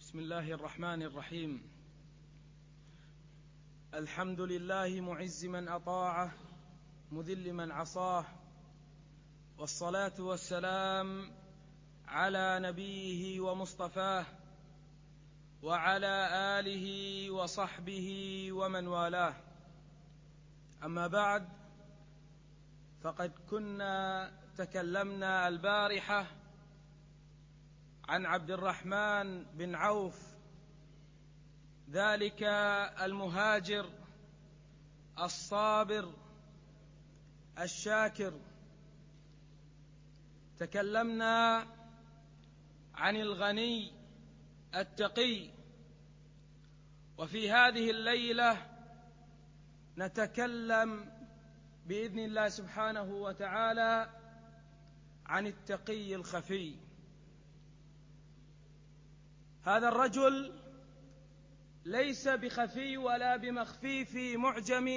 بسم الله الرحمن الرحيم. الحمد لله معز من أطاعه مذل من عصاه، والصلاة والسلام على نبيه ومصطفاه وعلى آله وصحبه ومن والاه. أما بعد، فقد كنا تكلمنا البارحة عن عبد الرحمن بن عوف، ذلك المهاجر الصابر الشاكر. تكلمنا عن الغني التقي، وفي هذه الليلة نتكلم بإذن الله سبحانه وتعالى عن التقي الخفي. هذا الرجل ليس بخفي ولا بمخفي في معجم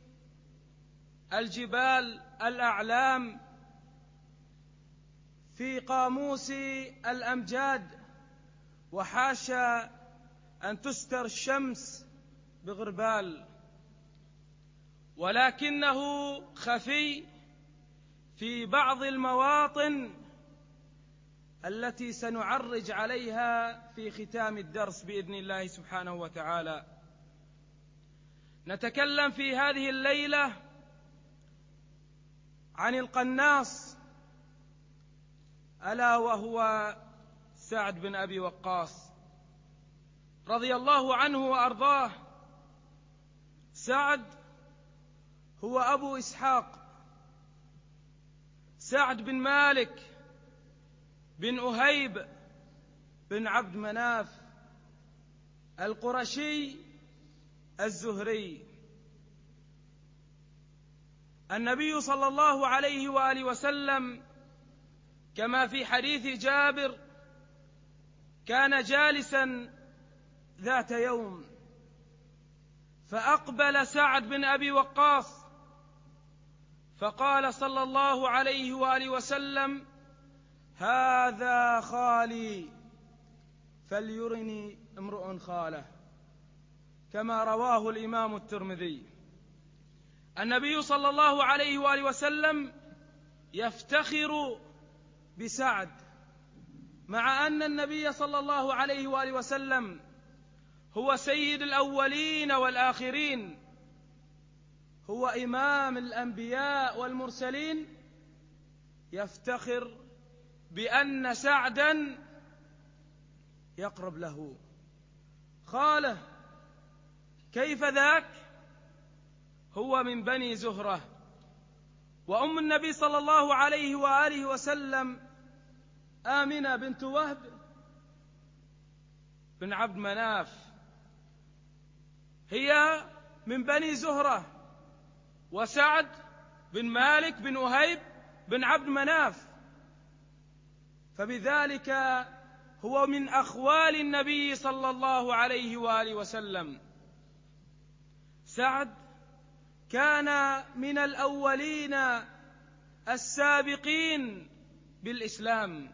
الجبال الأعلام، في قاموس الأمجاد، وحاشا أن تستر الشمس بغربال، ولكنه خفي في بعض المواطن التي سنعرج عليها في ختام الدرس بإذن الله سبحانه وتعالى. نتكلم في هذه الليلة عن القناص، ألا وهو سعد بن أبي وقاص رضي الله عنه وأرضاه. سعد هو أبو إسحاق، سعد بن مالك بن أهيب بن عبد مناف القرشي الزهري. النبي صلى الله عليه وآله وسلم كما في حديث جابر كان جالسا ذات يوم، فأقبل سعد بن أبي وقاص فقال صلى الله عليه وآله وسلم: هذا خالي فليرني امرؤ خاله، كما رواه الإمام الترمذي. النبي صلى الله عليه وآله وسلم يفتخر بسعد، مع أن النبي صلى الله عليه وآله وسلم هو سيد الأولين والآخرين، هو إمام الأنبياء والمرسلين. يفتخر بأن سعدا يقرب له خاله. كيف ذاك؟ هو من بني زهرة، وأم النبي صلى الله عليه وآله وسلم آمنة بنت وهب بن عبد مناف، هي من بني زهرة، وسعد بن مالك بن أهيب بن عبد مناف، فبذلك هو من أخوال النبي صلى الله عليه وآله وسلم. سعد كان من الأولين السابقين بالإسلام،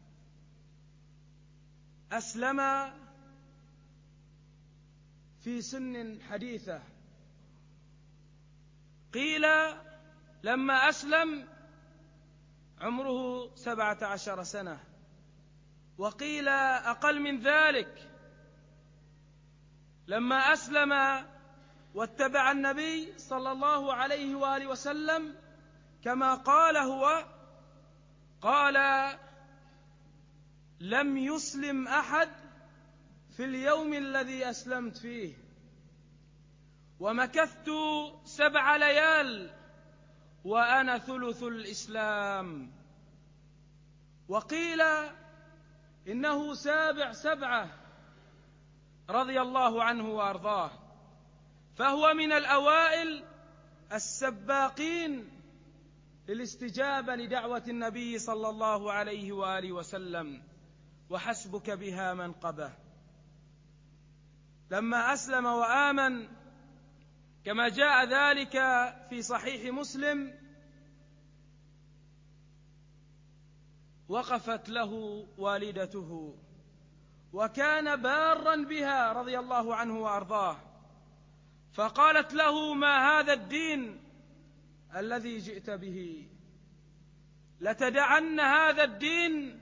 أسلم في سن حديثة، قيل لما أسلم عمره 17 سنة، وقيل أقل من ذلك. لما أسلم واتبع النبي صلى الله عليه وآله وسلم كما قال هو، قال: لم يسلم أحد في اليوم الذي أسلمت فيه، ومكثت 7 ليال وأنا ثلث الإسلام. وقيل إنه سابع 7 رضي الله عنه وأرضاه، فهو من الأوائل السباقين للاستجابة لدعوة النبي صلى الله عليه وآله وسلم، وحسبك بها منقبة. لما أسلم وآمن كما جاء ذلك في صحيح مسلم، وقفت له والدته وكان بارا بها رضي الله عنه وأرضاه، فقالت له: ما هذا الدين الذي جئت به؟ لتدعن هذا الدين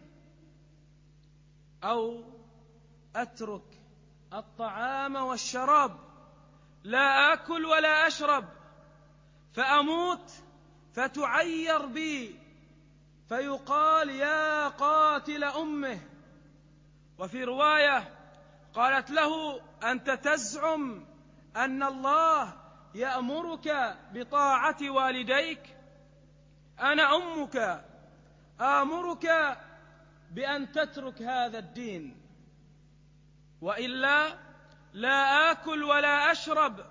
أو أترك الطعام والشراب، لا آكل ولا أشرب، فأموت فتعير بي، فيقال: يا قاتل أمه. وفي رواية قالت له: أنت تزعم أن الله يأمرك بطاعة والديك؟ أنا أمك آمرك بأن تترك هذا الدين، وإلا لا آكل ولا أشرب.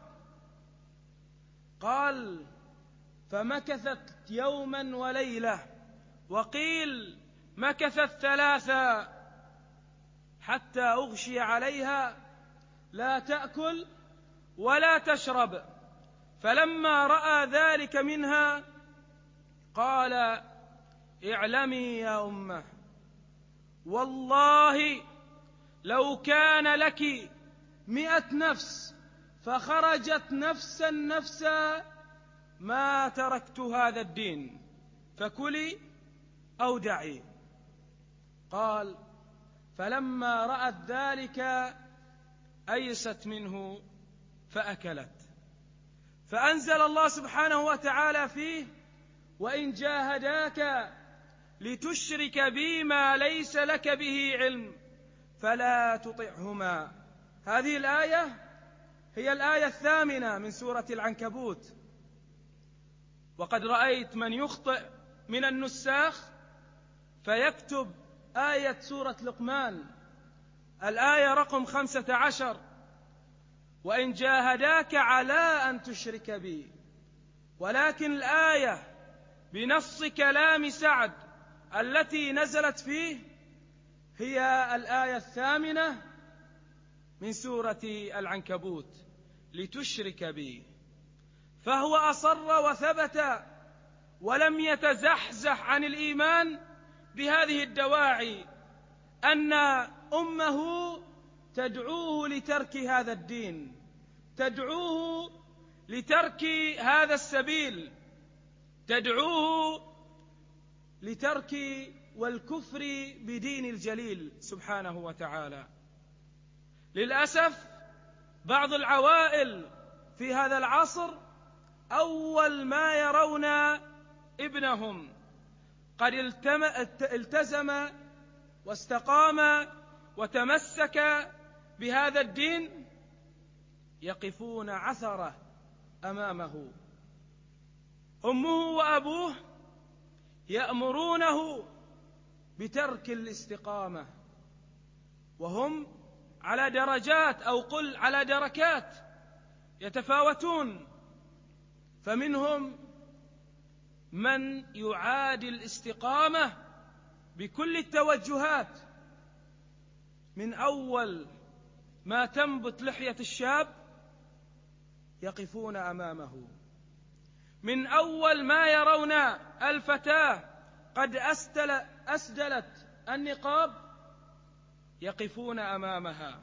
قال: فمكثت يوما وليلة، وقيل مكثت 3، حتى أغشي عليها لا تأكل ولا تشرب. فلما رأى ذلك منها قال: اعلمي يا أمه، والله لو كان لك 100 نفس فخرجت نفسا ما تركت هذا الدين، فكلي أو دعي. قال: فلما رأت ذلك أيست منه فأكلت. فأنزل الله سبحانه وتعالى فيه: وإن جاهداك لتشرك بي ما ليس لك به علم فلا تطعهما. هذه الآية هي الآية 8 من سورة العنكبوت. وقد رأيت من يخطئ من النساخ فيكتب آية سورة لقمان الآية رقم 15: وإن جاهداك على أن تشرك بي. ولكن الآية بنص كلام سعد التي نزلت فيه هي الآية 8 من سورة العنكبوت: لتشرك بي. فهو أصر وثبت ولم يتزحزح عن الإيمان بهذه الدواعي، أن أمه تدعوه لترك هذا الدين، تدعوه لترك هذا السبيل، تدعوه لترك والكفر بدين الجليل سبحانه وتعالى. للأسف بعض العوائل في هذا العصر أول ما يرون ابنهم قد التزم واستقام وتمسك بهذا الدين يقفون عثرة أمامه. أمه وأبوه يأمرونه بترك الاستقامة، وهم على درجات أو قل على دركات يتفاوتون. فمنهم من يعادي الاستقامة بكل التوجهات، من أول ما تنبت لحية الشاب يقفون أمامه، من أول ما يرون الفتاة قد أسدلت النقاب يقفون أمامها.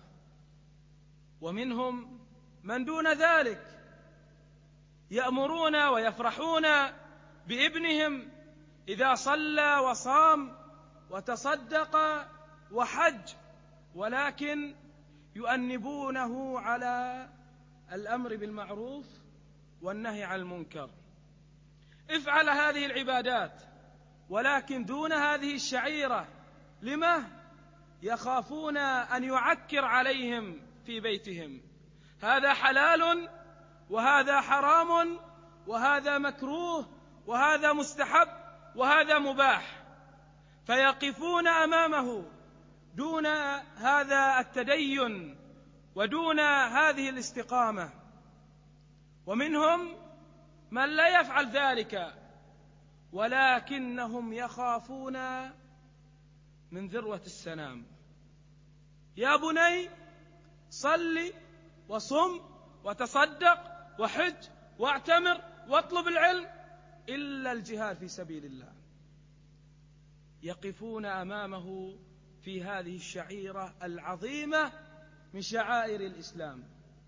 ومنهم من دون ذلك يأمرون ويفرحون بابنهم إذا صلى وصام وتصدق وحج، ولكن يؤنبونه على الأمر بالمعروف والنهي عن المنكر. افعل هذه العبادات ولكن دون هذه الشعيرة. لما؟ يخافون أن يعكر عليهم في بيتهم. هذا حلال وهذا حرام وهذا مكروه وهذا مستحب وهذا مباح، فيقفون أمامه دون هذا التدين ودون هذه الاستقامة. ومنهم من لا يفعل ذلك ولكنهم يخافون من ذروة السنام. يا بني صل وصم وتصدق وحج واعتمر واطلب العلم إلا الجهاد في سبيل الله. يقفون أمامه في هذه الشعيرة العظيمة من شعائر الإسلام.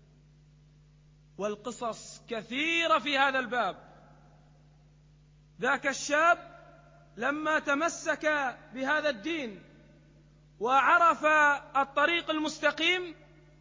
والقصص كثيرة في هذا الباب. ذاك الشاب لما تمسك بهذا الدين وعرف الطريق المستقيم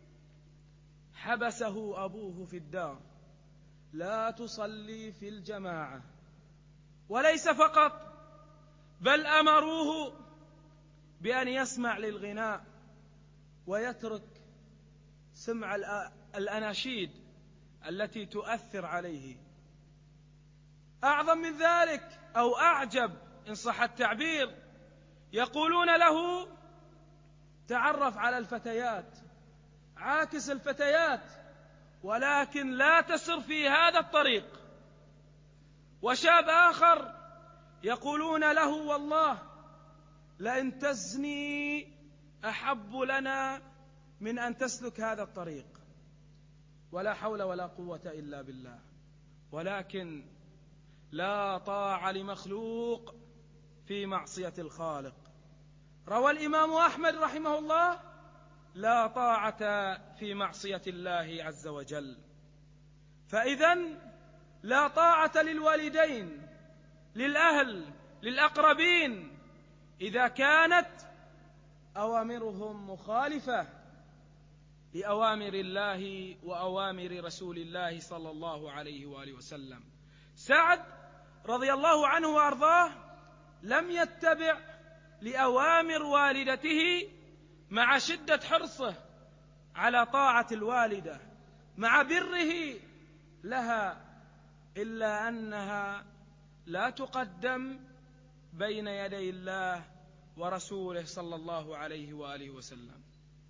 حبسه أبوه في الدار: لا تصلي في الجماعة. وليس فقط، بل أمروه بأن يسمع للغناء ويترك سمع الأناشيد التي تؤثر عليه. أعظم من ذلك أو أعجب إن صح التعبير، يقولون له: تعرف على الفتيات، عاكس الفتيات، ولكن لا تسر في هذا الطريق. وشاب آخر يقولون له: والله لئن تزني أحب لنا من أن تسلك هذا الطريق. ولا حول ولا قوة إلا بالله. ولكن لا طاعة لمخلوق في معصية الخالق. روى الإمام أحمد رحمه الله: لا طاعة في معصية الله عز وجل. فإذن لا طاعة للوالدين، للأهل، للأقربين، إذا كانت أوامرهم مخالفة لأوامر الله وأوامر رسول الله صلى الله عليه وآله وسلم. سعد رضي الله عنه وأرضاه لم يتبع لأوامر والدته مع شدة حرصه على طاعة الوالدة، مع بره لها، إلا أنها لا تقدم بين يدي الله ورسوله صلى الله عليه وآله وسلم.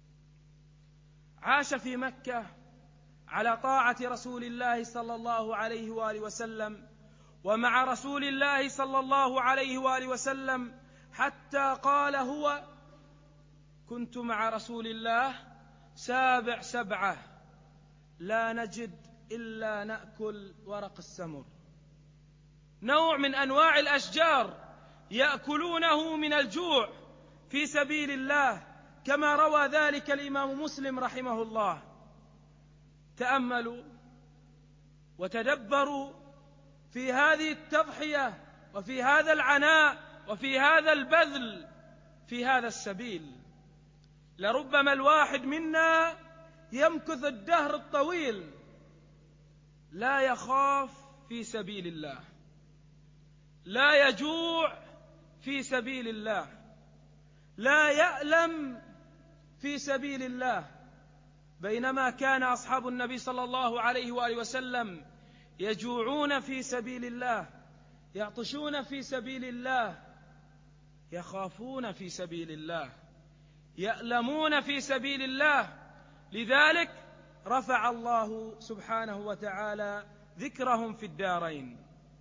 عاش في مكة على طاعة رسول الله صلى الله عليه وآله وسلم ومع رسول الله صلى الله عليه وآله وسلم، حتى قال هو: كنت مع رسول الله 7 لا نجد إلا نأكل ورق السمر، نوع من أنواع الأشجار يأكلونه من الجوع في سبيل الله، كما روى ذلك الإمام مسلم رحمه الله. تأملوا وتدبروا في هذه التضحية وفي هذا العناء وفي هذا البذل في هذا السبيل. لربما الواحد منا يمكث الدهر الطويل لا يخاف في سبيل الله، لا يجوع في سبيل الله، لا يألم في سبيل الله، بينما كان أصحاب النبي صلى الله عليه وآله وسلم يجوعون في سبيل الله، يعطشون في سبيل الله، يخافون في سبيل الله، يألمون في سبيل الله. لذلك رفع الله سبحانه وتعالى ذكرهم في الدارين.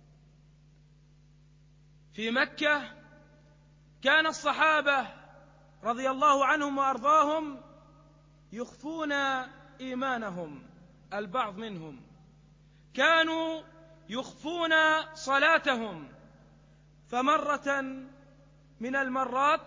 في مكة كان الصحابة رضي الله عنهم وأرضاهم يخفون إيمانهم. البعض منهم كانوا يخفون صلاتهم، فمرة من المرات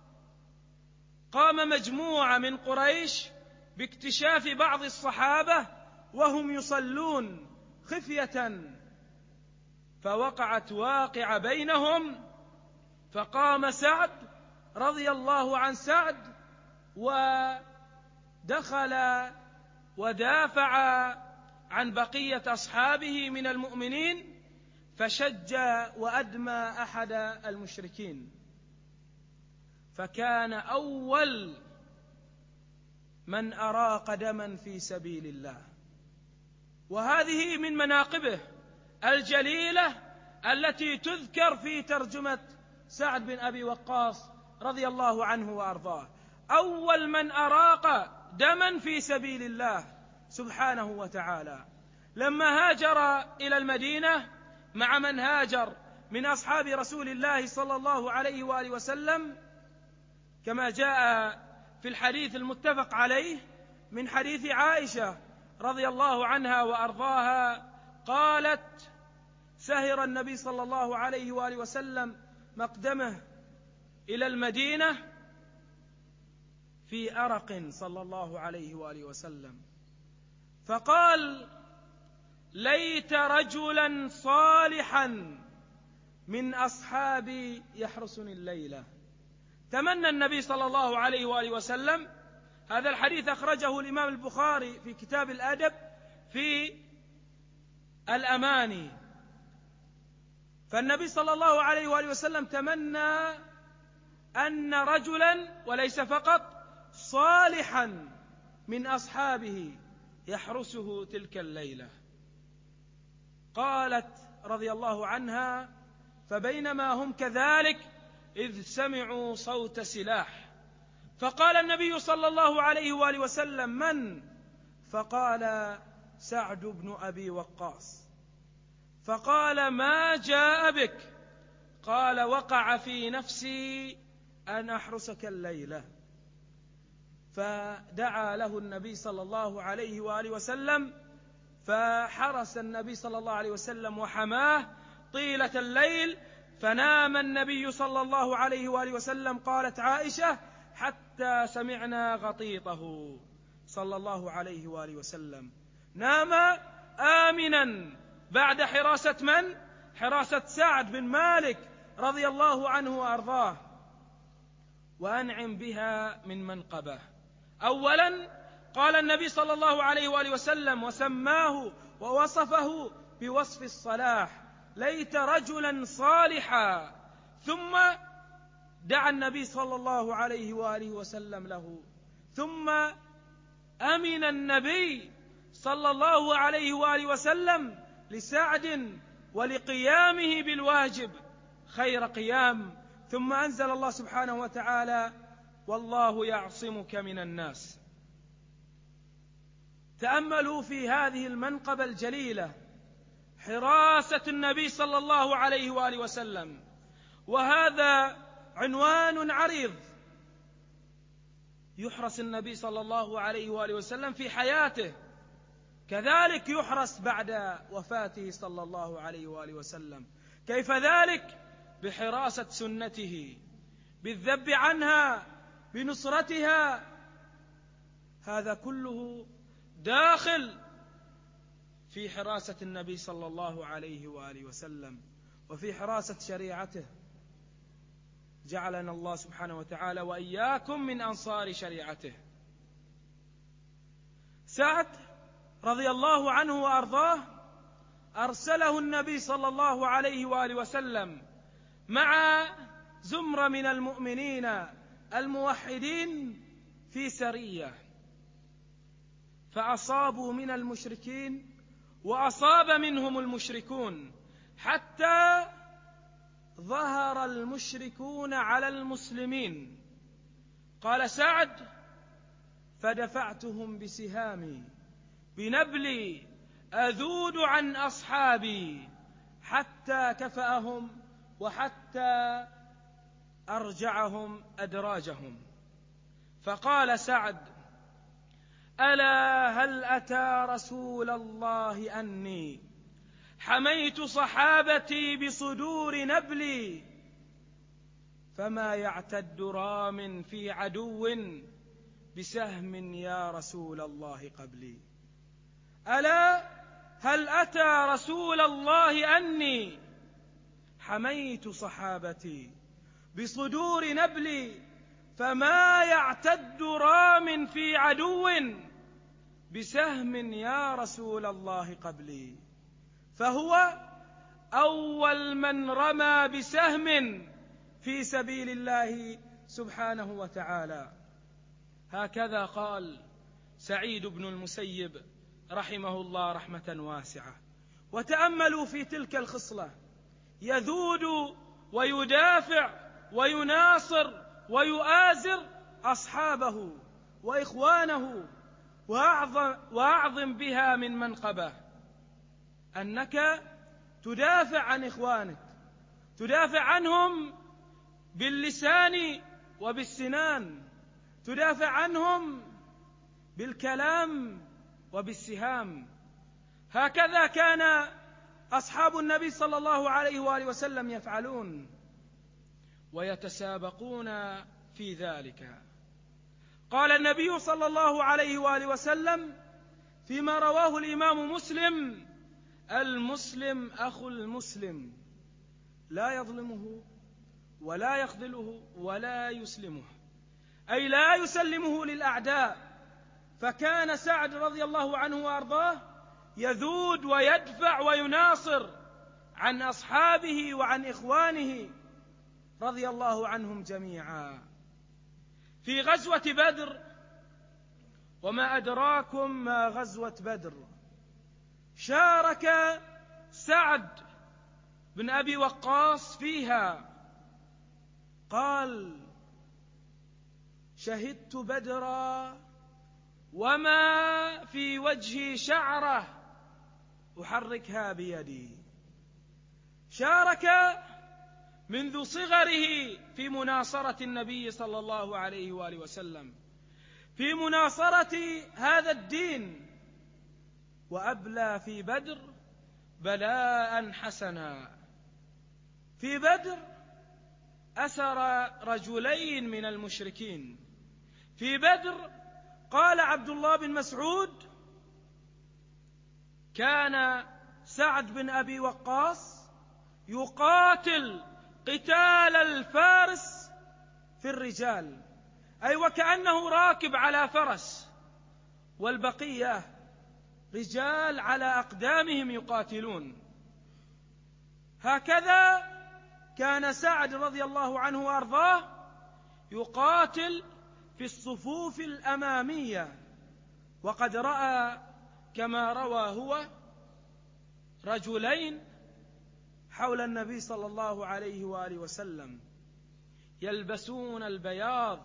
قام مجموعة من قريش باكتشاف بعض الصحابة وهم يصلون خفية، فوقعت واقعة بينهم، فقام سعد رضي الله عن سعد ودخل ودافع عن بقية أصحابه من المؤمنين، فشج وأدمى أحد المشركين، فكان أول من أراق دما في سبيل الله. وهذه من مناقبه الجليلة التي تذكر في ترجمة سعد بن أبي وقاص رضي الله عنه وأرضاه، أول من أراق دما في سبيل الله سبحانه وتعالى. لما هاجر إلى المدينة مع من هاجر من أصحاب رسول الله صلى الله عليه وآله وسلم، كما جاء في الحديث المتفق عليه من حديث عائشة رضي الله عنها وأرضاها، قالت: سهر النبي صلى الله عليه وآله وسلم مقدمه إلى المدينة في أرق صلى الله عليه وآله وسلم، فقال: ليت رجلا صالحا من أصحابي يحرسني الليلة. تمنى النبي صلى الله عليه وآله وسلم. هذا الحديث أخرجه الإمام البخاري في كتاب الأدب في الأماني. فالنبي صلى الله عليه وآله وسلم تمنى أن رجلا، وليس فقط، صالحا من أصحابه يحرسه تلك الليلة. قالت رضي الله عنها: فبينما هم كذلك إذ سمعوا صوت سلاح، فقال النبي صلى الله عليه وآله وسلم: من؟ فقال: سعد بن أبي وقاص. فقال: ما جاء بك؟ قال: وقع في نفسي أن أحرسك الليلة. فدعا له النبي صلى الله عليه وآله وسلم، فحرس النبي صلى الله عليه وسلم وحماه طيلة الليل، فنام النبي صلى الله عليه وآله وسلم، قالت عائشة: حتى سمعنا غطيطه صلى الله عليه وآله وسلم. نام آمنا بعد حراسة من؟ حراسة سعد بن مالك رضي الله عنه وأرضاه. وأنعم بها من منقبه. أولا قال النبي صلى الله عليه وآله وسلم وسماه ووصفه بوصف الصلاح: ليت رجلا صالحا. ثم دعا النبي صلى الله عليه وآله وسلم له. ثم أمن النبي صلى الله عليه وآله وسلم لسعد ولقيامه بالواجب خير قيام. ثم أنزل الله سبحانه وتعالى: والله يعصمك من الناس. تأملوا في هذه المنقبة الجليلة، حراسة النبي صلى الله عليه وآله وسلم، وهذا عنوان عريض. يحرس النبي صلى الله عليه وآله وسلم في حياته، كذلك يحرس بعد وفاته صلى الله عليه وآله وسلم. كيف ذلك؟ بحراسة سنته، بالذب عنها، بنصرتها. هذا كله داخل في حراسة النبي صلى الله عليه وآله وسلم، وفي حراسة شريعته. جعلنا الله سبحانه وتعالى وإياكم من أنصار شريعته. سعد رضي الله عنه وأرضاه أرسله النبي صلى الله عليه وآله وسلم مع زمرة من المؤمنين الموحدين في سرية، فأصابوا من المشركين وأصاب منهم المشركون، حتى ظهر المشركون على المسلمين. قال سعد: فدفعتهم بسهامي بنبلي أذود عن أصحابي حتى كفأهم وحتى أرجعهم أدراجهم. فقال سعد: ألا هل أتى رسول الله أني حميت صحابتي بصدور نبلي، فما يعتد رام في عدو بسهم يا رسول الله قبلي. ألا هل أتى رسول الله أني حميت صحابتي بصدور نبلي، فما يعتد رام في عدو بسهم يا رسول الله قبلي. فهو أول من رمى بسهم في سبيل الله سبحانه وتعالى. هكذا قال سعيد بن المسيب رحمه الله رحمة واسعة. وتأملوا في تلك الخصلة: يذود ويدافع ويناصر ويؤازر أصحابه وإخوانه. وأعظم بها من منقبة أنك تدافع عن إخوانك، تدافع عنهم باللسان وبالسنان، تدافع عنهم بالكلام وبالسهام. هكذا كان أصحاب النبي صلى الله عليه وآله وسلم يفعلون ويتسابقون في ذلك. قال النبي صلى الله عليه وآله وسلم فيما رواه الإمام مسلم: المسلم أخو المسلم، لا يظلمه ولا يخذله ولا يسلمه، أي لا يسلمه للأعداء. فكان سعد رضي الله عنه وأرضاه يذود ويدفع ويناصر عن أصحابه وعن إخوانه رضي الله عنهم جميعا. في غزوة بدر، وما أدراكم ما غزوة بدر، شارك سعد بن أبي وقاص فيها. قال: شهدت بدرا وما في وجهي شعرة أحركها بيدي. شارك منذ صغره في مناصرة النبي صلى الله عليه وآله وسلم، في مناصرة هذا الدين، وأبلى في بدر بلاء حسنا. في بدر أسر رجلين من المشركين. في بدر قال عبد الله بن مسعود: كان سعد بن أبي وقاص يقاتل قتال الفارس في الرجال، أي وكأنه راكب على فرس، والبقية رجال على أقدامهم يقاتلون. هكذا كان سعد رضي الله عنه وأرضاه يقاتل في الصفوف الأمامية. وقد رأى كما روى هو رجلين حول النبي صلى الله عليه وآله وسلم يلبسون البياض،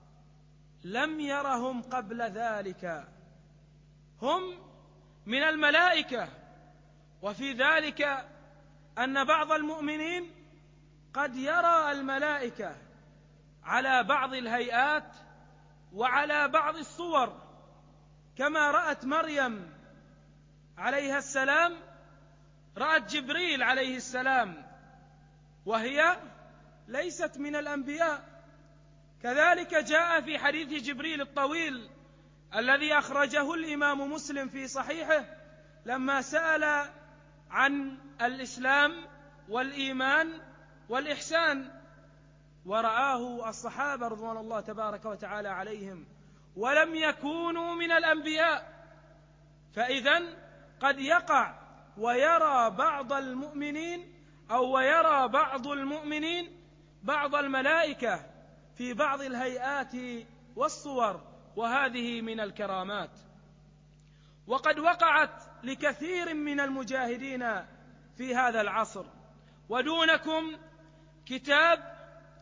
لم يرهم قبل ذلك، هم من الملائكة. وفي ذلك أن بعض المؤمنين قد يرى الملائكة على بعض الهيئات وعلى بعض الصور، كما رأت مريم عليها السلام، رأت جبريل عليه السلام وهي ليست من الأنبياء. كذلك جاء في حديث جبريل الطويل الذي أخرجه الإمام مسلم في صحيحه لما سأل عن الإسلام والإيمان والإحسان، ورآه الصحابة رضوان الله تبارك وتعالى عليهم ولم يكونوا من الأنبياء. فإذن قد يقع ويرى بعض المؤمنين أو ويرى بعض المؤمنين بعض الملائكة في بعض الهيئات والصور، وهذه من الكرامات. وقد وقعت لكثير من المجاهدين في هذا العصر. ودونكم كتاب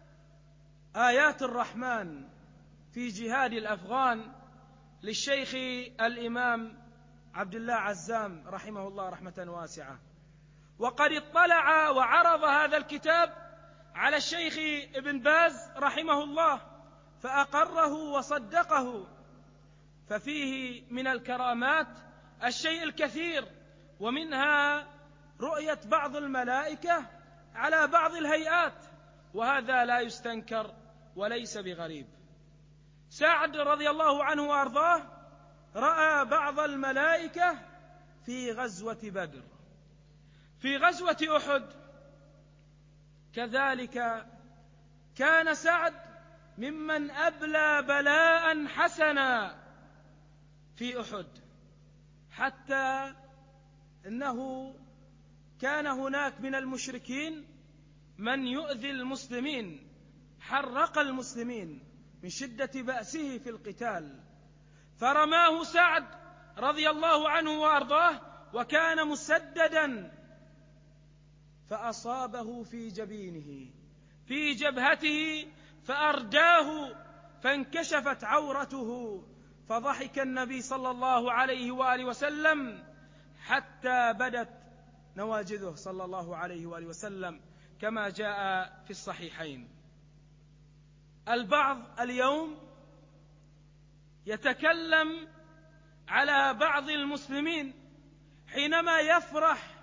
آيات الرحمن في جهاد الأفغان للشيخ الإمام عبد الله عزام رحمه الله رحمة واسعة. وقد اطلع وعرض هذا الكتاب على الشيخ ابن باز رحمه الله فأقره وصدقه، ففيه من الكرامات الشيء الكثير، ومنها رؤية بعض الملائكة على بعض الهيئات، وهذا لا يستنكر وليس بغريب. سعد رضي الله عنه وأرضاه رأى بعض الملائكة في غزوة بدر. في غزوة أحد كذلك كان سعد ممن أبلى بلاء حسنا في أحد، حتى أنه كان هناك من المشركين من يؤذي المسلمين، حرق المسلمين من شدة بأسه في القتال، فرماه سعد رضي الله عنه وأرضاه وكان مسددا، فأصابه في جبينه في جبهته فأرداه فانكشفت عورته، فضحك النبي صلى الله عليه وآله وسلم حتى بدت نواجذه صلى الله عليه وآله وسلم كما جاء في الصحيحين. البعض اليوم يتكلم على بعض المسلمين حينما يفرح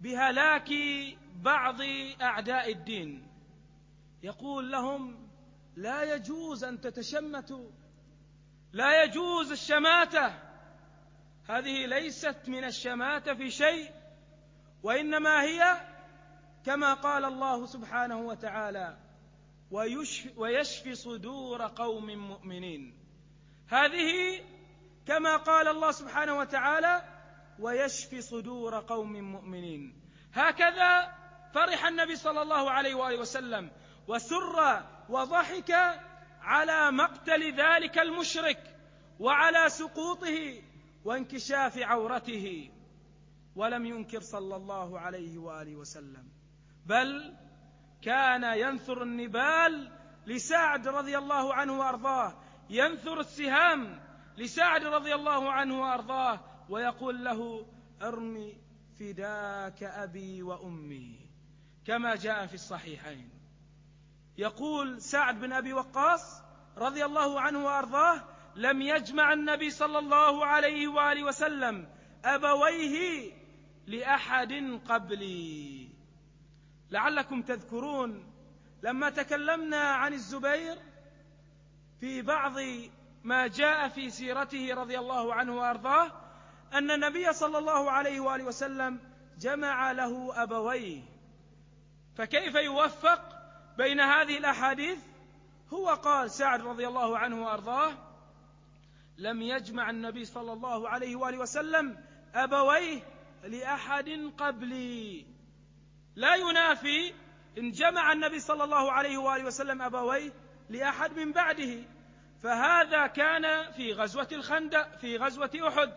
بهلاك بعض أعداء الدين، يقول لهم: لا يجوز أن تتشمتوا، لا يجوز الشماتة، هذه ليست من الشماتة في شيء، وإنما هي كما قال الله سبحانه وتعالى: ويشفي صدور قوم مؤمنين. هذه كما قال الله سبحانه وتعالى: ويشفي صدور قوم مؤمنين. هكذا فرح النبي صلى الله عليه وآله وسلم وسر وضحك على مقتل ذلك المشرك وعلى سقوطه وانكشاف عورته، ولم ينكر صلى الله عليه وآله وسلم، بل كان ينثر النبال لسعد رضي الله عنه وأرضاه، ينثر السهام لسعد رضي الله عنه وأرضاه، ويقول له: ارمي فداك أبي وأمي، كما جاء في الصحيحين. يقول سعد بن أبي وقاص رضي الله عنه وأرضاه: لم يجمع النبي صلى الله عليه وآله وسلم أبويه لأحد قبلي. لعلكم تذكرون لما تكلمنا عن الزبير في بعض ما جاء في سيرته رضي الله عنه وأرضاه، أن النبي صلى الله عليه وآله وسلم جمع له أبويه، فكيف يوفق بين هذه الأحاديث؟ هو قال سعد رضي الله عنه وأرضاه: لم يجمع النبي صلى الله عليه وآله وسلم أبويه لأحد قبلي، لا ينافي إن جمع النبي صلى الله عليه وآله وسلم أبويه لأحد من بعده، فهذا كان في غزوة الخندق، في غزوة أحد.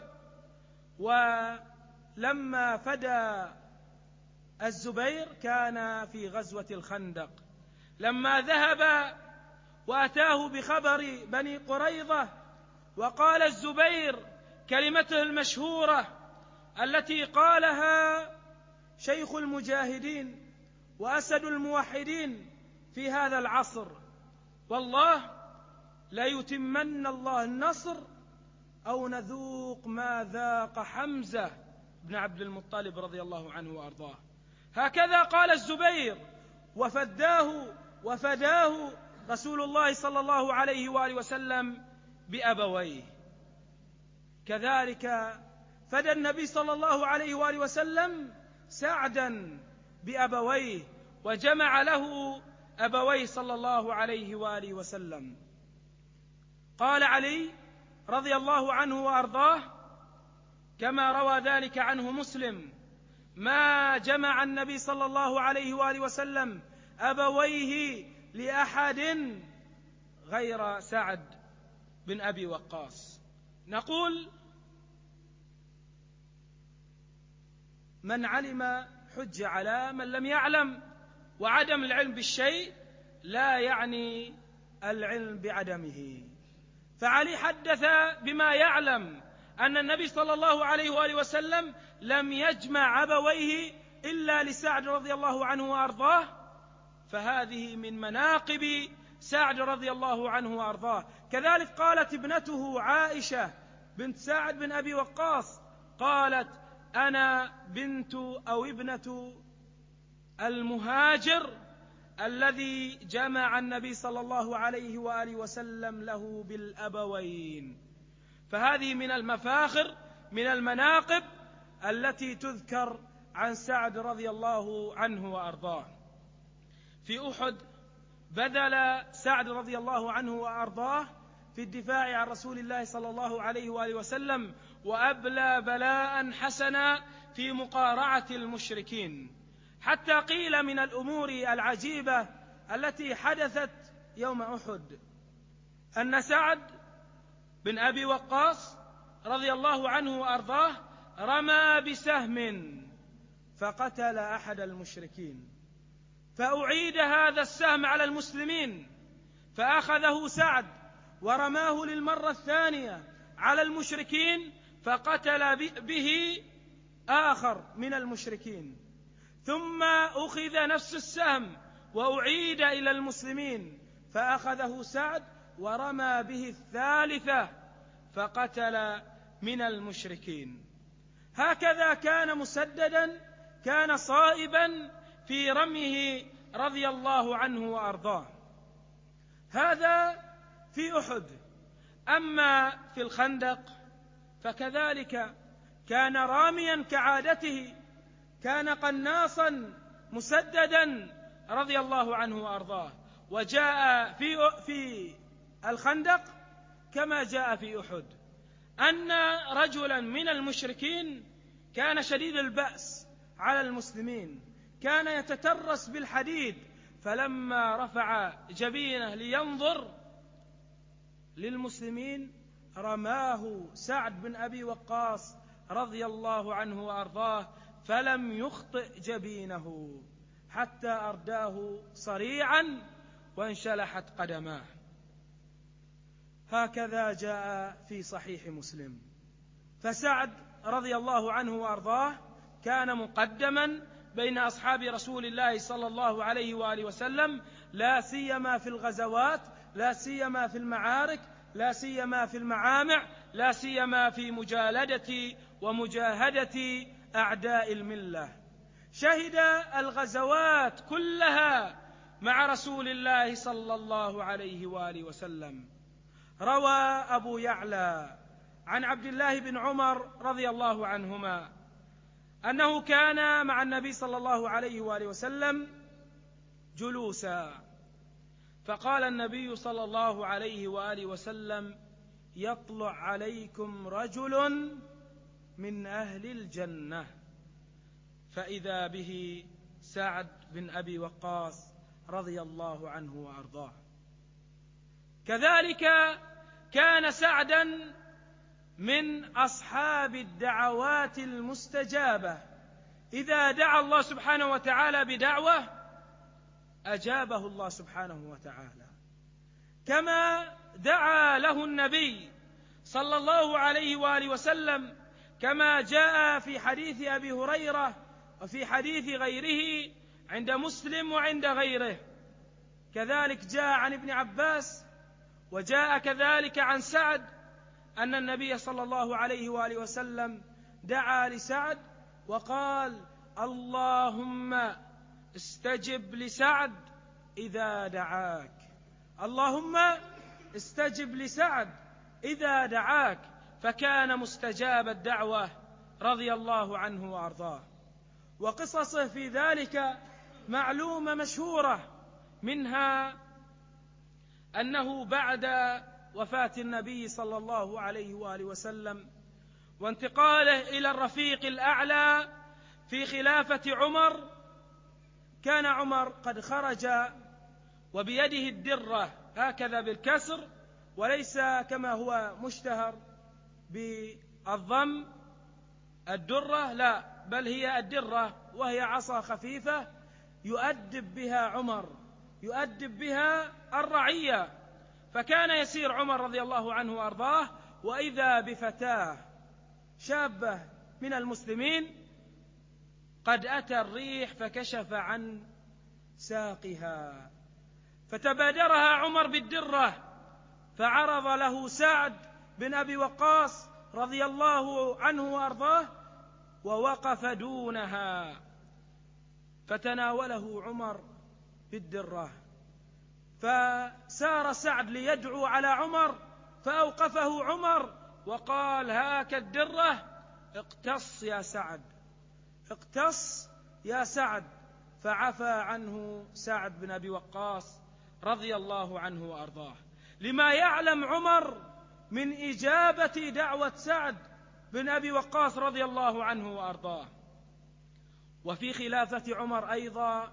ولما فدى الزبير كان في غزوة الخندق، لما ذهب وأتاه بخبر بني قريظة، وقال الزبير كلمته المشهورة التي قالها شيخ المجاهدين وأسد الموحدين في هذا العصر: والله لا يتمن الله النصر أو نذوق ما ذاق حمزة بن عبد المطلب رضي الله عنه وأرضاه. هكذا قال الزبير، وفداه رسول الله صلى الله عليه وآله وسلم بأبويه. كذلك فدى النبي صلى الله عليه وآله وسلم سعدا بأبويه، وجمع له أبويه صلى الله عليه وآله وسلم. قال علي رضي الله عنه وأرضاه كما روى ذلك عنه مسلم: ما جمع النبي صلى الله عليه وآله وسلم أبويه لأحد غير سعد بن أبي وقاص. نقول: من علم حج على من لم يعلم، وعدم العلم بالشيء لا يعني العلم بعدمه. فعلي حدث بما يعلم أن النبي صلى الله عليه وآله وسلم لم يجمع أبويه إلا لسعد رضي الله عنه وأرضاه، فهذه من مناقب سعد رضي الله عنه وأرضاه. كذلك قالت ابنته عائشة بنت سعد بن أبي وقاص، قالت: أنا بنت أو ابنة المهاجر الذي جمع النبي صلى الله عليه وآله وسلم له بالأبوين. فهذه من المفاخر، من المناقب التي تذكر عن سعد رضي الله عنه وأرضاه. في أحد بذل سعد رضي الله عنه وأرضاه في الدفاع عن رسول الله صلى الله عليه وآله وسلم، وأبلى بلاء حسنا في مقارعة المشركين، حتى قيل من الأمور العجيبة التي حدثت يوم أحد أن سعد بن أبي وقاص رضي الله عنه وأرضاه رمى بسهم فقتل أحد المشركين، فأعيد هذا السهم على المسلمين، فأخذه سعد ورماه للمرة الثانية على المشركين، فقتل به آخر من المشركين، ثم أخذ نفس السهم وأعيد إلى المسلمين، فأخذه سعد ورمى به الثالثة فقتل من المشركين. هكذا كان مسددا، كان صائبا في رميه رضي الله عنه وأرضاه. هذا في أحد. أما في الخندق فكذلك كان راميا كعادته، كان قناصا مسددا رضي الله عنه وأرضاه. وجاء في الخندق كما جاء في أحد أن رجلا من المشركين كان شديد البأس على المسلمين، كان يتترس بالحديد، فلما رفع جبينه لينظر للمسلمين رماه سعد بن أبي وقاص رضي الله عنه وأرضاه، فلم يخطئ جبينه حتى أرداه صريعا وانشلحت قدماه. هكذا جاء في صحيح مسلم. فسعد رضي الله عنه وأرضاه كان مقدما بين أصحاب رسول الله صلى الله عليه وآله وسلم، لا سيما في الغزوات، لا سيما في المعارك، لا سيما في المعامع، لا سيما في مجالدة ومجاهدة أعداء الملة. شهد الغزوات كلها مع رسول الله صلى الله عليه وآله وسلم. روى أبو يعلى عن عبد الله بن عمر رضي الله عنهما أنه كان مع النبي صلى الله عليه وآله وسلم جلوسا، فقال النبي صلى الله عليه وآله وسلم: يطلع عليكم رجل من أهل الجنة، فإذا به سعد بن أبي وقاص رضي الله عنه وأرضاه. كذلك كان سعدا من أصحاب الدعوات المستجابة، إذا دعا الله سبحانه وتعالى بدعوة أجابه الله سبحانه وتعالى، كما دعا له النبي صلى الله عليه وآله وسلم، كما جاء في حديث أبي هريرة وفي حديث غيره عند مسلم وعند غيره. كذلك جاء عن ابن عباس وجاء كذلك عن سعد أن النبي صلى الله عليه وآله وسلم دعا لسعد وقال: اللهم استجب لسعد إذا دعاك، اللهم استجب لسعد إذا دعاك، فكان مستجاب الدعوة رضي الله عنه وأرضاه. وقصصه في ذلك معلومة مشهورة، منها أنه بعد وفاة النبي صلى الله عليه وآله وسلم وانتقاله إلى الرفيق الأعلى في خلافة عمر، كان عمر قد خرج وبيده الدرة هكذا بالكسر، وليس كما هو مشتهر بالضم الدرة، لا، بل هي الدرة، وهي عصا خفيفة يؤدب بها عمر، يؤدب بها الرعية. فكان يسير عمر رضي الله عنه وأرضاه وإذا بفتاة شابة من المسلمين قد أتى الريح فكشف عن ساقها، فتبادرها عمر بالدرة، فعرض له سعد بن أبي وقاص رضي الله عنه وأرضاه ووقف دونها، فتناوله عمر بالدرة، فسار سعد ليدعو على عمر فأوقفه عمر وقال: هاك الدرة، اقتص يا سعد، اقتص يا سعد. فعفى عنه سعد بن أبي وقاص رضي الله عنه وأرضاه، لما يعلم عمر من إجابة دعوة سعد بن أبي وقاص رضي الله عنه وأرضاه. وفي خلافة عمر أيضا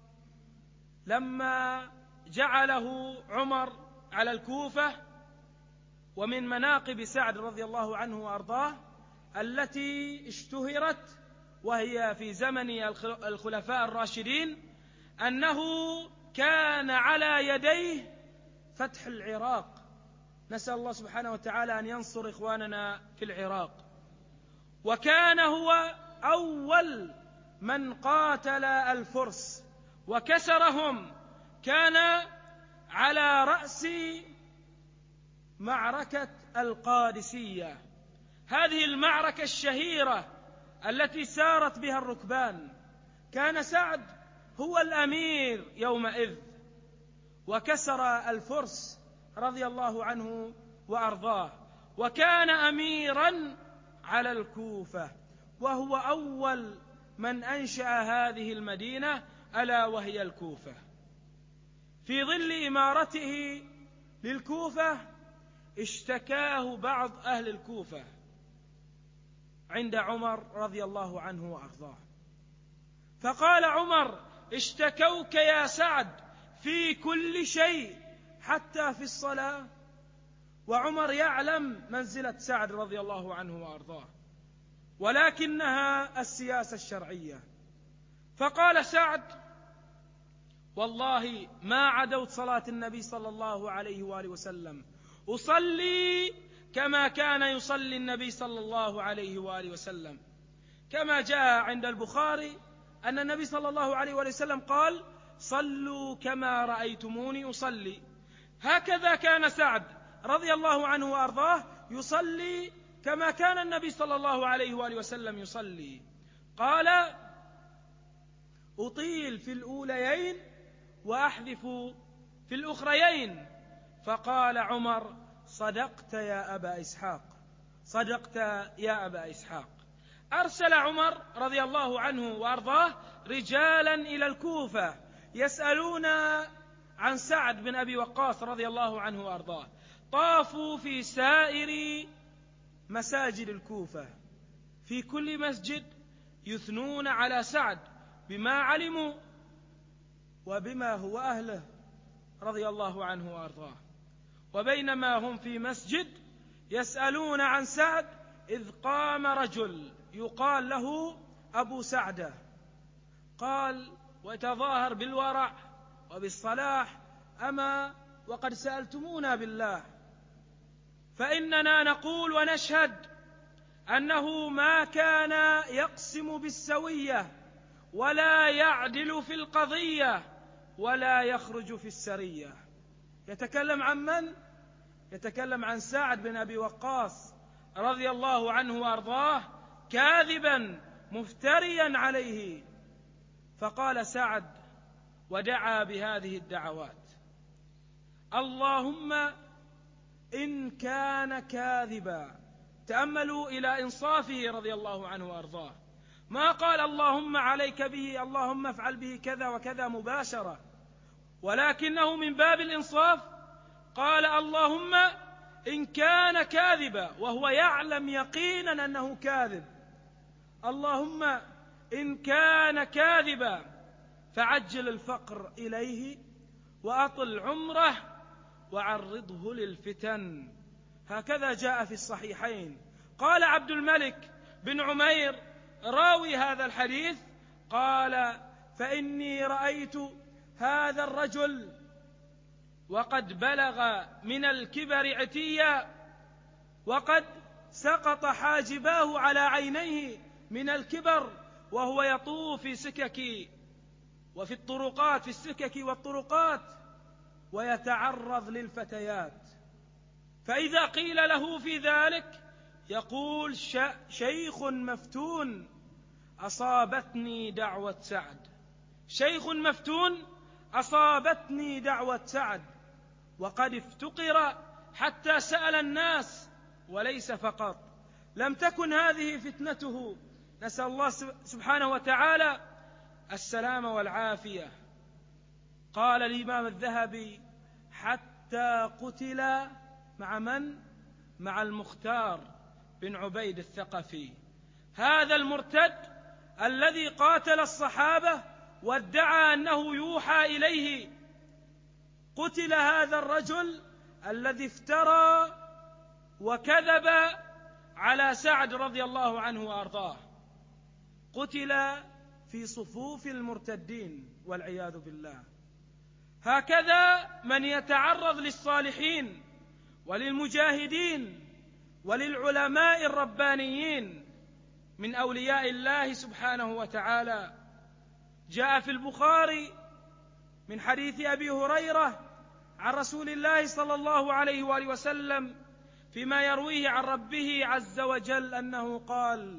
لما جعله عمر على الكوفة، ومن مناقب سعد رضي الله عنه وأرضاه التي اشتهرت وهي في زمن الخلفاء الراشدين أنه كان على يديه فتح العراق، نسأل الله سبحانه وتعالى أن ينصر إخواننا في العراق، وكان هو أول من قاتل الفرس وكسرهم، كان على رأس معركة القادسية، هذه المعركة الشهيرة التي سارت بها الركبان، كان سعد هو الأمير يومئذ، وكسر الفرس رضي الله عنه وأرضاه، وكان أميرا على الكوفة، وهو أول من أنشأ هذه المدينة ألا وهي الكوفة. في ظل إمارته للكوفة اشتكاه بعض أهل الكوفة عند عمر رضي الله عنه وأرضاه، فقال عمر: اشتكوك يا سعد في كل شيء حتى في الصلاة. وعمر يعلم منزلة سعد رضي الله عنه وأرضاه، ولكنها السياسة الشرعية. فقال سعد: والله ما عدوت صلاة النبي صلى الله عليه وآله وسلم أصلي كما كان يصلي النبي صلى الله عليه وآله وسلم، كما جاء عند البخاري أن النبي صلى الله عليه وآله وسلم قال: صلوا كما رأيتموني أصلي. هكذا كان سعد رضي الله عنه وأرضاه يصلي كما كان النبي صلى الله عليه وآله وسلم يصلي. قال: أطيل في الأوليين وأحذف في الأخريين. فقال عمر: صدقت يا أبا إسحاق، صدقت يا أبا إسحاق. أرسل عمر رضي الله عنه وأرضاه رجالا إلى الكوفة يسألون عن سعد بن أبي وقاص رضي الله عنه وأرضاه. طافوا في سائر مساجد الكوفة، في كل مسجد يثنون على سعد بما علموا وبما هو أهله رضي الله عنه وأرضاه. وبينما هم في مسجد يسألون عن سعد إذ قام رجل يقال له أبو سعدة، قال ويتظاهر بالورع وبالصلاح: أما وقد سألتمونا بالله، فإننا نقول ونشهد أنه ما كان يقسم بالسوية ولا يعدل في القضية ولا يخرج في السرية. يتكلم عن من؟ يتكلم عن سعد بن أبي وقاص رضي الله عنه وأرضاه، كاذبا مفتريا عليه. فقال سعد ودعا بهذه الدعوات: اللهم إن كان كاذبا. تأملوا إلى إنصافه رضي الله عنه وأرضاه، ما قال اللهم عليك به، اللهم افعل به كذا وكذا مباشرة، ولكنه من باب الإنصاف قال: اللهم إن كان كاذبا، وهو يعلم يقينا أنه كاذب. اللهم إن كان كاذبا فعجل الفقر إليه وأطل عمره وعرضه للفتن. هكذا جاء في الصحيحين. قال عبد الملك بن عمير راوي هذا الحديث، قال: فإني رأيت هذا الرجل وقد بلغ من الكبر عتيا، وقد سقط حاجباه على عينيه من الكبر، وهو يطوف في سكك وفي الطرقات، في السكك والطرقات، ويتعرض للفتيات. فإذا قيل له في ذلك يقول: شيخ مفتون أصابتني دعوة سعد، شيخ مفتون أصابتني دعوة سعد، وقد افتقر حتى سأل الناس وليس فقط. لم تكن هذه فتنته، نسأل الله سبحانه وتعالى السلامة والعافية. قال الإمام الذهبي: حتى قتل مع من؟ مع المختار بن عبيد الثقفي، هذا المرتد الذي قاتل الصحابة وادعى أنه يوحى إليه. قتل هذا الرجل الذي افترى وكذب على سعد رضي الله عنه وأرضاه، قتل في صفوف المرتدين والعياذ بالله. هكذا من يتعرض للصالحين وللمجاهدين وللعلماء الربانيين من أولياء الله سبحانه وتعالى. جاء في البخاري من حديث أبي هريرة عن رسول الله صلى الله عليه وآله وسلم فيما يرويه عن ربه عز وجل أنه قال: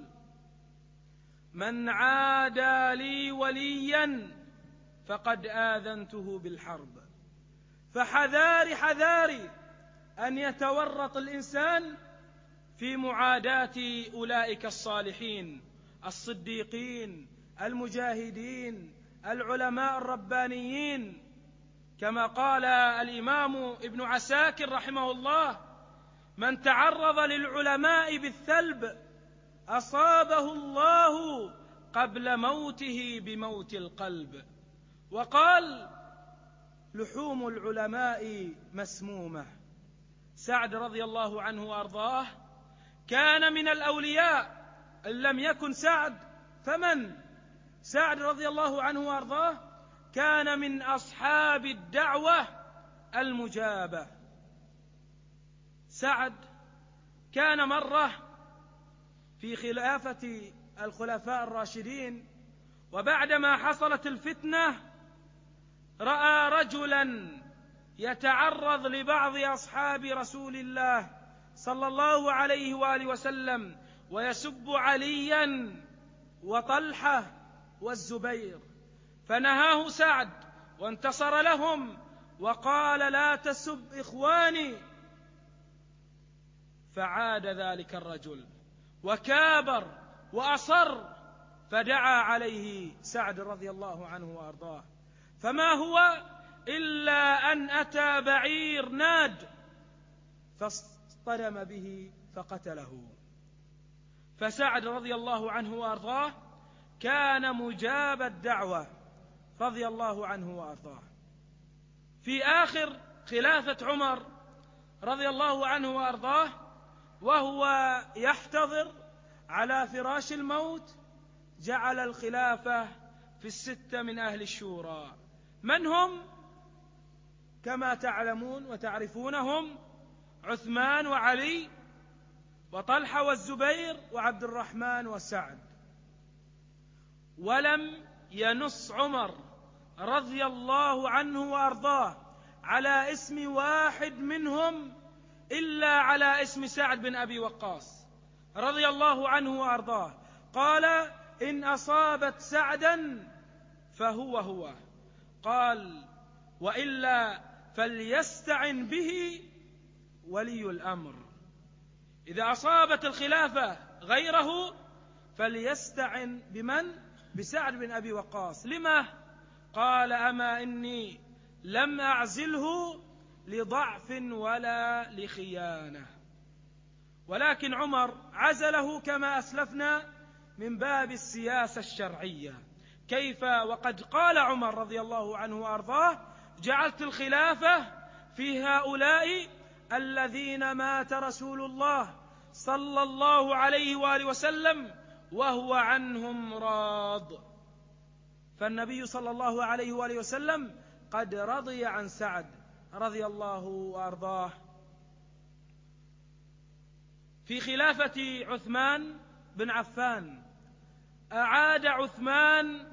من عادى لي وليا فقد آذنته بالحرب. فحذاري حذاري أن يتورط الإنسان في معاداة أولئك الصالحين الصديقين المجاهدين العلماء الربانيين، كما قال الإمام ابن عساكر رحمه الله: من تعرض للعلماء بالثلب أصابه الله قبل موته بموت القلب. وقال: لحوم العلماء مسمومة. سعد رضي الله عنه وأرضاه كان من الأولياء، إن لم يكن سعد فمن؟ سعد رضي الله عنه وأرضاه كان من أصحاب الدعوة المجابة. سعد كان مرة في خلافة الخلفاء الراشدين، وبعدما حصلت الفتنة رأى رجلا يتعرض لبعض أصحاب رسول الله صلى الله عليه وآله وسلم ويسب عليا وطلحة والزبير، فنهاه سعد وانتصر لهم وقال: لا تسب إخواني. فعاد ذلك الرجل وكابر وأصر، فدعا عليه سعد رضي الله عنه وأرضاه، فما هو إلا أن أتى بعير ناد فاصطدم به فقتله. فسعد رضي الله عنه وأرضاه كان مجاب الدعوة رضي الله عنه وأرضاه. في آخر خلافة عمر رضي الله عنه وأرضاه وهو يحتضر على فراش الموت جعل الخلافة في الستة من أهل الشورى. من هم؟ كما تعلمون وتعرفونهم: عثمان وعلي وطلحة والزبير وعبد الرحمن وسعد. ولم ينص عمر رضي الله عنه وأرضاه على اسم واحد منهم إلا على اسم سعد بن أبي وقاص رضي الله عنه وأرضاه. قال: إن أصابت سعدا فهو هو، قال: وإلا فليستعن به ولي الأمر. إذا أصابت الخلافة غيره فليستعن بمن؟ بسعد بن أبي وقاص. لما؟ قال: أما إني لم أعزله لضعف ولا لخيانة، ولكن عمر عزله كما أسلفنا من باب السياسة الشرعية. كيف وقد قال عمر رضي الله عنه وأرضاه: جعلت الخلافة في هؤلاء الذين مات رسول الله صلى الله عليه وآله وسلم وهو عنهم راض. فالنبي صلى الله عليه وآله وسلم قد رضي عن سعد رضي الله وأرضاه. في خلافة عثمان بن عفان أعاد عثمان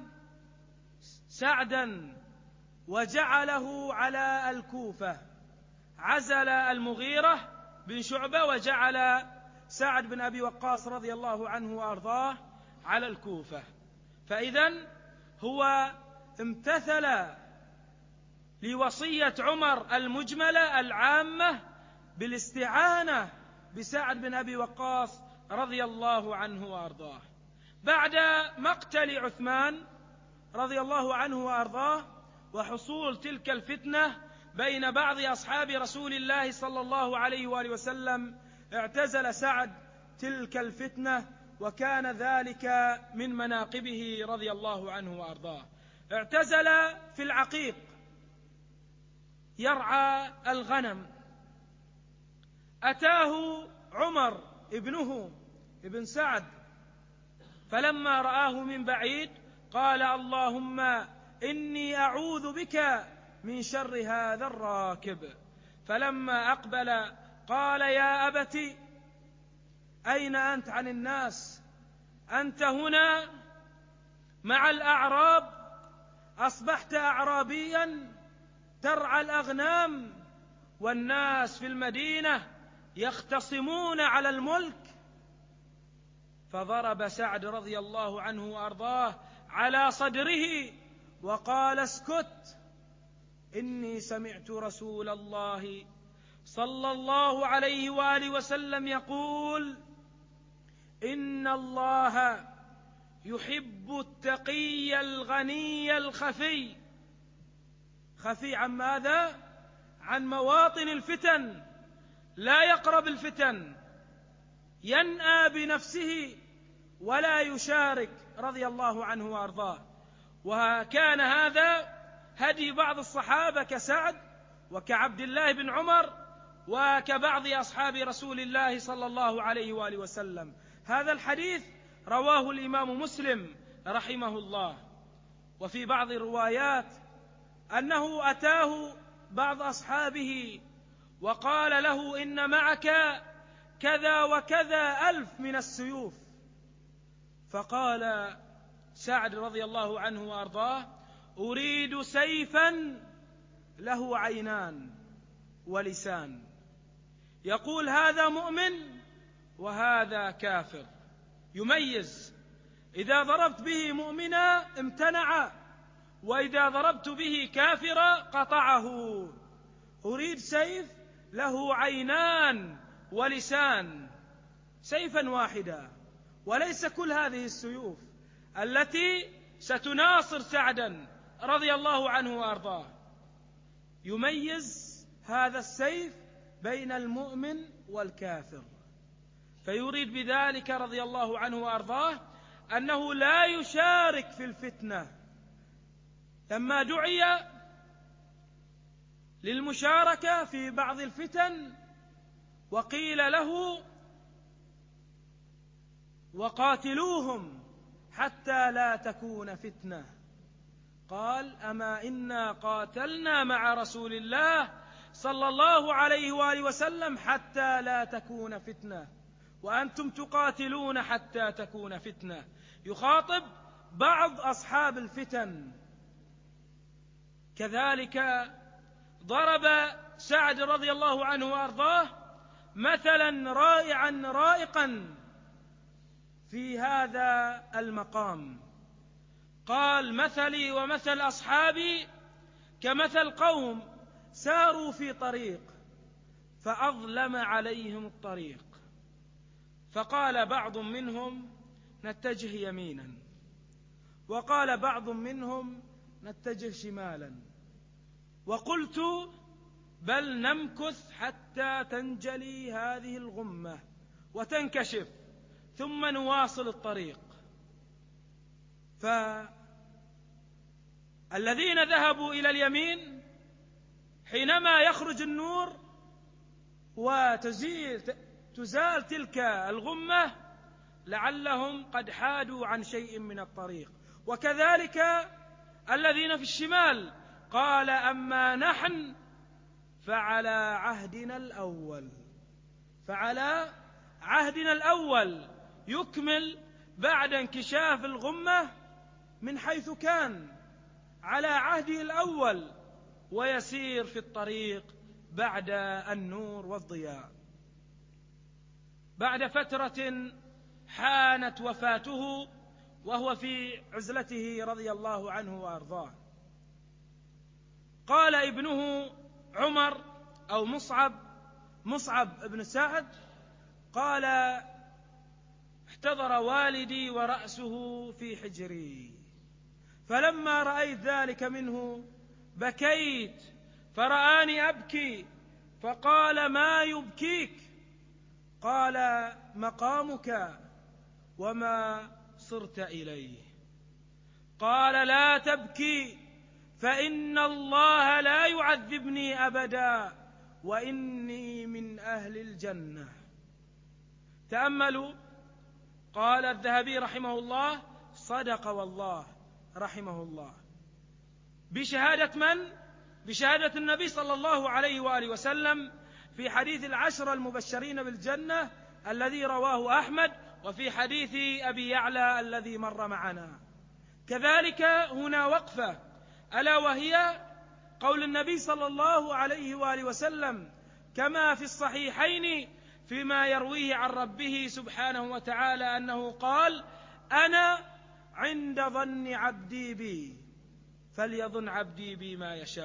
سعدا وجعله على الكوفة، عزل المغيرة بن شعبة وجعل سعد بن أبي وقاص رضي الله عنه وأرضاه على الكوفة. فإذن هو امتثل لوصية عمر المجملة العامة بالاستعانة بسعد بن أبي وقاص رضي الله عنه وأرضاه. بعد مقتل عثمان رضي الله عنه وأرضاه وحصول تلك الفتنة بين بعض أصحاب رسول الله صلى الله عليه وآله وسلم، اعتزل سعد تلك الفتنة، وكان ذلك من مناقبه رضي الله عنه وأرضاه. اعتزل في العقيق يرعى الغنم. أتاه عمر ابنه ابن سعد فلما رآه من بعيد قال: اللهم إني أعوذ بك من شر هذا الراكب. فلما أقبل قال: يا أبت أين أنت عن الناس؟ أنت هنا مع الأعراب، أصبحت أعرابيا ترعى الأغنام والناس في المدينة يختصمون على الملك. فضرب سعد رضي الله عنه وأرضاه على صدره وقال: اسكت، إني سمعت رسول الله صلى الله عليه وآله وسلم يقول: إن الله يحب التقي الغني الخفي. خفي عن ماذا؟ عن مواطن الفتن، لا يقرب الفتن، ينأى بنفسه ولا يشارك، رضي الله عنه وأرضاه. وكان هذا هدي بعض الصحابة كسعد وكعبد الله بن عمر وكبعض أصحاب رسول الله صلى الله عليه وآله وسلم. هذا الحديث رواه الإمام مسلم رحمه الله. وفي بعض الروايات أنه أتاه بعض أصحابه وقال له: إن معك كذا وكذا 1000 من السيوف. فقال سعد رضي الله عنه وأرضاه: أريد سيفا له عينان ولسان، يقول هذا مؤمن وهذا كافر، يميز. إذا ضربت به مؤمنا امتنع، وإذا ضربت به كافرا قطعه. أريد سيف له عينان ولسان، سيفا واحدا، وليس كل هذه السيوف التي ستناصر سعدا رضي الله عنه وأرضاه. يميز هذا السيف بين المؤمن والكافر، فيريد بذلك رضي الله عنه وأرضاه أنه لا يشارك في الفتنة. لما دعي للمشاركة في بعض الفتن وقيل له: وقاتلوهم حتى لا تكون فتنة، قال: أما إنا قاتلنا مع رسول الله صلى الله عليه وآله وسلم حتى لا تكون فتنة، وأنتم تقاتلون حتى تكون فتنة. يخاطب بعض أصحاب الفتن. كذلك ضرب سعد رضي الله عنه وأرضاه مثلا رائعا رائقا في هذا المقام. قال: مثلي ومثل أصحابي كمثل قوم ساروا في طريق فأظلم عليهم الطريق، فقال بعض منهم: نتجه يمينا، وقال بعض منهم: نتجه شمالا، وقلت: بل نمكث حتى تنجلي هذه الغمة وتنكشف ثم نواصل الطريق. فالذين ذهبوا إلى اليمين حينما يخرج النور وتزال تلك الغمة لعلهم قد حادوا عن شيء من الطريق. وكذلك الذين في الشمال قال: أما نحن فعلى عهدنا الأول يكمل بعد انكشاف الغمة من حيث كان على عهده الأول، ويسير في الطريق بعد النور والضياء. بعد فترة حانت وفاته وهو في عزلته رضي الله عنه وأرضاه. قال ابنه عمر أو مصعب بن سعد قال: احتضر والدي ورأسه في حجري، فلما رأيت ذلك منه بكيت، فرآني أبكي فقال: ما يبكيك؟ قال: مقامك وما صرت إليه. قال: لا تبكي، فإن الله لا يعذبني أبدا، وإني من أهل الجنة. تأملوا. قال الذهبي رحمه الله: صدق والله، رحمه الله. بشهادة من؟ بشهادة النبي صلى الله عليه وآله وسلم في حديث 10 المبشرين بالجنة الذي رواه أحمد، وفي حديث أبي يعلى الذي مر معنا. كذلك هنا وقفة، ألا وهي قول النبي صلى الله عليه وآله وسلم كما في الصحيحين فيما يرويه عن ربه سبحانه وتعالى أنه قال: أنا عند ظن عبدي بي، فليظن عبدي بي ما يشاء.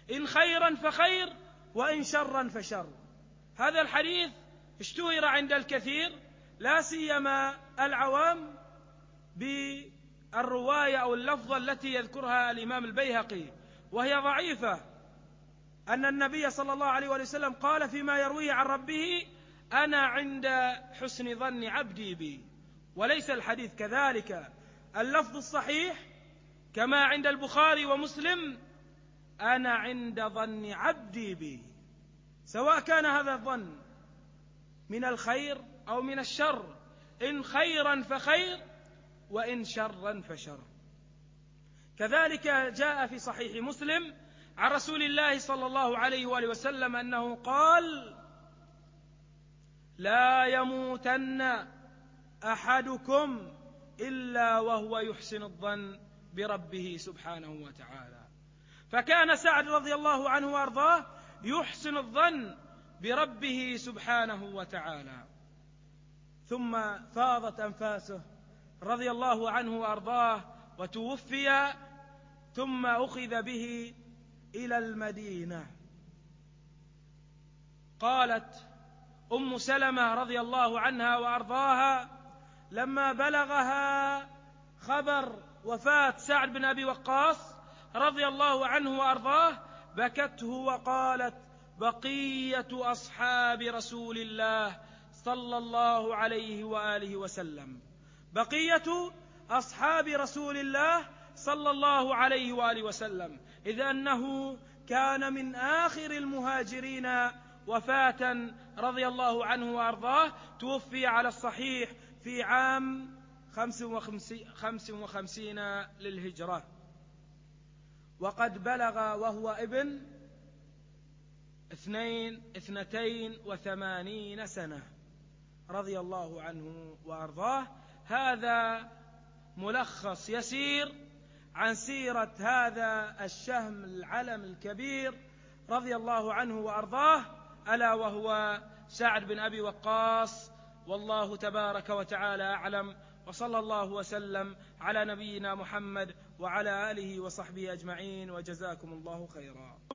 إن خيرا فخير وإن شرا فشر. هذا الحديث اشتهر عند الكثير، لا سيما العوام، بالرواية أو اللفظة التي يذكرها الإمام البيهقي وهي ضعيفة، أن النبي صلى الله عليه وسلم قال فيما يرويه عن ربه: أنا عند حسن ظن عبدي بي. وليس الحديث كذلك. اللفظ الصحيح كما عند البخاري ومسلم: أنا عند ظن عبدي بي، سواء كان هذا الظن من الخير أو من الشر، إن خيرا فخير وإن شرا فشر. كذلك جاء في صحيح مسلم عن رسول الله صلى الله عليه وآله وسلم أنه قال: لا يموتن أحدكم إلا وهو يحسن الظن بربه سبحانه وتعالى. فكان سعد رضي الله عنه وأرضاه يحسن الظن بربه سبحانه وتعالى. ثم فاضت أنفاسه رضي الله عنه وأرضاه وتوفي، ثم أخذ به إلى المدينة. قالت أم سلمة رضي الله عنها وأرضاها لما بلغها خبر وفاة سعد بن أبي وقاص رضي الله عنه وأرضاه بكته وقالت: بقية أصحاب رسول الله صلى الله عليه وآله وسلم، بقية أصحاب رسول الله صلى الله عليه وآله وسلم، إذ أنه كان من آخر المهاجرين وفاة رضي الله عنه وأرضاه. توفي على الصحيح في عام 55 للهجرة، وقد بلغ وهو ابن 82 سنة رضي الله عنه وأرضاه. هذا ملخص يسير عن سيرة هذا الشهم العلم الكبير رضي الله عنه وأرضاه، ألا وهو سعد بن أبي وقاص. والله تبارك وتعالى أعلم، وصلى الله وسلم على نبينا محمد وعلى آله وصحبه أجمعين، وجزاكم الله خيرا.